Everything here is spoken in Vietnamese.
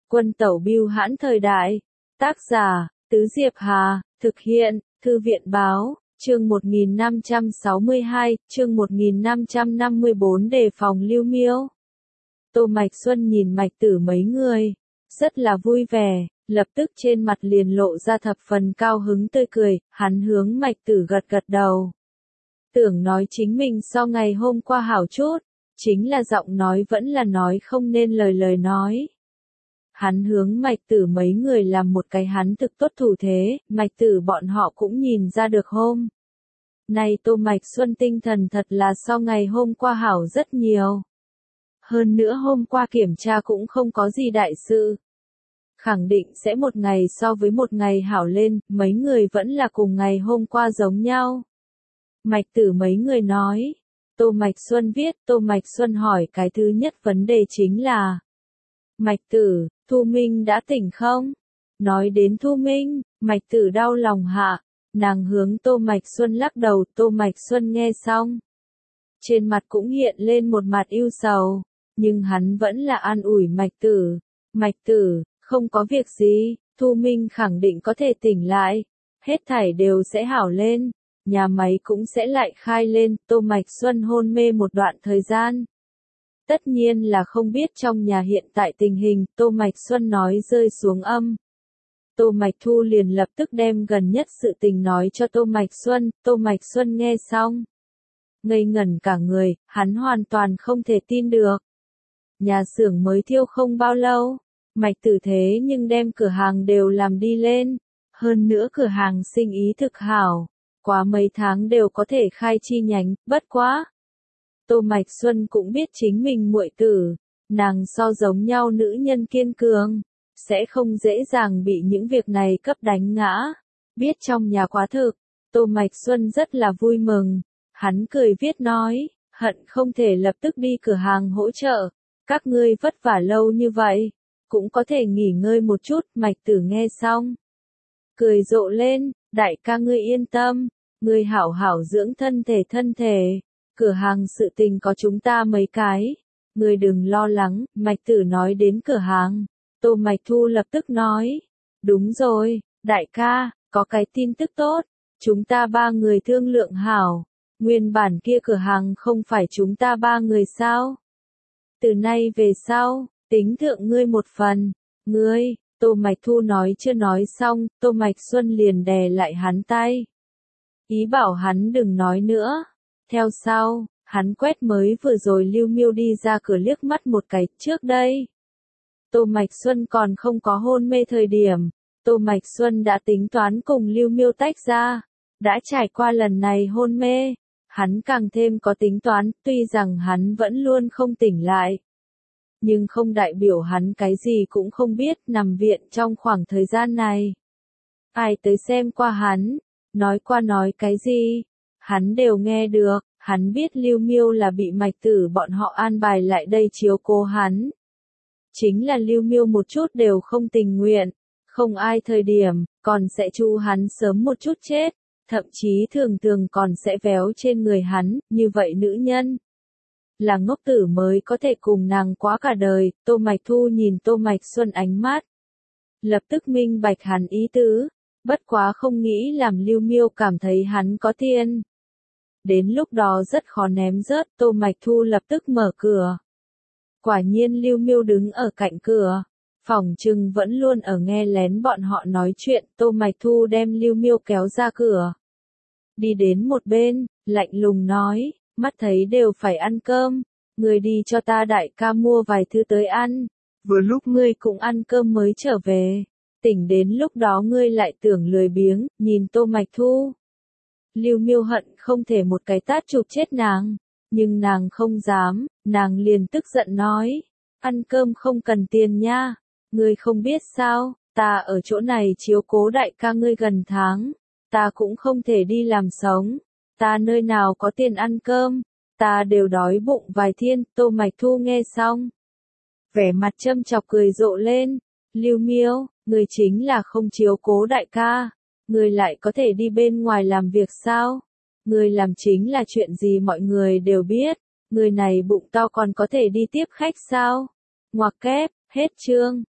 Quân tẩu bưu hãn thời đại. Tác giả, Tứ Diệp Hà, thực hiện, Thư viện báo, chương 1562, chương 1554 đề phòng lưu miêu. Tô Mạch Xuân nhìn Mạch Tử mấy người, rất là vui vẻ, lập tức trên mặt liền lộ ra thập phần cao hứng tươi cười, hắn hướng Mạch Tử gật gật đầu. Tưởng nói chính mình so ngày hôm qua hảo chút, chính là giọng nói vẫn là nói không nên lời nói. Hắn hướng Mạch Tử mấy người làm một cái hắn thực tốt thủ thế, Mạch Tử bọn họ cũng nhìn ra được hôm. Này Tô Mạch Xuân tinh thần thật là so ngày hôm qua hảo rất nhiều. Hơn nữa hôm qua kiểm tra cũng không có gì đại sự. Khẳng định sẽ một ngày so với một ngày hảo lên, mấy người vẫn là cùng ngày hôm qua giống nhau. Mạch Tử mấy người nói. Tô Mạch Xuân viết, Tô Mạch Xuân hỏi cái thứ nhất vấn đề chính là: Mạch Tử, Thu Minh đã tỉnh không? Nói đến Thu Minh, Mạch Tử đau lòng hạ, nàng hướng Tô Mạch Xuân lắc đầu, Tô Mạch Xuân nghe xong. Trên mặt cũng hiện lên một mặt ưu sầu, nhưng hắn vẫn là an ủi Mạch Tử. Mạch Tử, không có việc gì, Thu Minh khẳng định có thể tỉnh lại, hết thảy đều sẽ hảo lên, nhà máy cũng sẽ lại khai lên. Tô Mạch Xuân hôn mê một đoạn thời gian. Tất nhiên là không biết trong nhà hiện tại tình hình, Tô Mạch Xuân nói rơi xuống âm. Tô Mạch Thu liền lập tức đem gần nhất sự tình nói cho Tô Mạch Xuân, Tô Mạch Xuân nghe xong. Ngây ngẩn cả người, hắn hoàn toàn không thể tin được. Nhà xưởng mới thiêu không bao lâu, Mạch Tử thế nhưng đem cửa hàng đều làm đi lên, hơn nữa cửa hàng sinh ý thực hảo, quá mấy tháng đều có thể khai chi nhánh, bất quá. Tô Mạch Xuân cũng biết chính mình muội tử, nàng so giống nhau nữ nhân kiên cường, sẽ không dễ dàng bị những việc này cấp đánh ngã. Biết trong nhà quá thực, Tô Mạch Xuân rất là vui mừng, hắn cười viết nói, hận không thể lập tức đi cửa hàng hỗ trợ, các ngươi vất vả lâu như vậy, cũng có thể nghỉ ngơi một chút. Mạch Tử nghe xong, cười rộ lên, đại ca ngươi yên tâm, ngươi hảo hảo dưỡng thân thể. Cửa hàng sự tình có chúng ta mấy cái, ngươi đừng lo lắng. Mạch Tử nói đến cửa hàng, Tô Mạch Thu lập tức nói, đúng rồi, đại ca, có cái tin tức tốt, chúng ta ba người thương lượng hảo, nguyên bản kia cửa hàng không phải chúng ta ba người sao? Từ nay về sau, tính thượng ngươi một phần, ngươi. Tô Mạch Thu nói chưa nói xong, Tô Mạch Xuân liền đè lại hắn tay, ý bảo hắn đừng nói nữa. Theo sau, hắn quét mới vừa rồi Lưu Miêu đi ra cửa liếc mắt một cái. Trước đây, Tô Mạch Xuân còn không có hôn mê thời điểm, Tô Mạch Xuân đã tính toán cùng Lưu Miêu tách ra. Đã trải qua lần này hôn mê, hắn càng thêm có tính toán, tuy rằng hắn vẫn luôn không tỉnh lại. Nhưng không đại biểu hắn cái gì cũng không biết. Nằm viện trong khoảng thời gian này, ai tới xem qua hắn, nói qua nói cái gì, hắn đều nghe được. Hắn biết Lưu Miêu là bị Mạch Tử bọn họ an bài lại đây chiếu cố hắn. Chính là Lưu Miêu một chút đều không tình nguyện, không ai thời điểm, còn sẽ chu hắn sớm một chút chết, thậm chí thường còn sẽ véo trên người hắn. Như vậy nữ nhân là ngốc tử mới có thể cùng nàng quá cả đời. Tô Mạch Thu nhìn Tô Mạch Xuân ánh mắt, lập tức minh bạch hắn ý tứ, bất quá không nghĩ làm Lưu Miêu cảm thấy hắn có tiền. Đến lúc đó rất khó ném rớt. Tô Mạch Thu lập tức mở cửa. Quả nhiên Lưu Miêu đứng ở cạnh cửa, phỏng chừng vẫn luôn ở nghe lén bọn họ nói chuyện. Tô Mạch Thu đem Lưu Miêu kéo ra cửa, đi đến một bên, lạnh lùng nói, mắt thấy đều phải ăn cơm, ngươi đi cho ta đại ca mua vài thứ tới ăn, vừa lúc ngươi cũng ăn cơm mới trở về, tỉnh đến lúc đó ngươi lại tưởng lười biếng. Nhìn Tô Mạch Thu, Lưu Miêu hận không thể một cái tát chụp chết nàng, nhưng nàng không dám, nàng liền tức giận nói, ăn cơm không cần tiền nha, ngươi không biết sao, ta ở chỗ này chiếu cố đại ca ngươi gần tháng, ta cũng không thể đi làm sống, ta nơi nào có tiền ăn cơm, ta đều đói bụng vài thiên. Tô Mạch Thu nghe xong, vẻ mặt châm chọc cười rộ lên, Lưu Miêu, ngươi chính là không chiếu cố đại ca, ngươi lại có thể đi bên ngoài làm việc sao? Ngươi làm chính là chuyện gì mọi người đều biết, ngươi này bụng to còn có thể đi tiếp khách sao? Ngoặc kép, hết chương.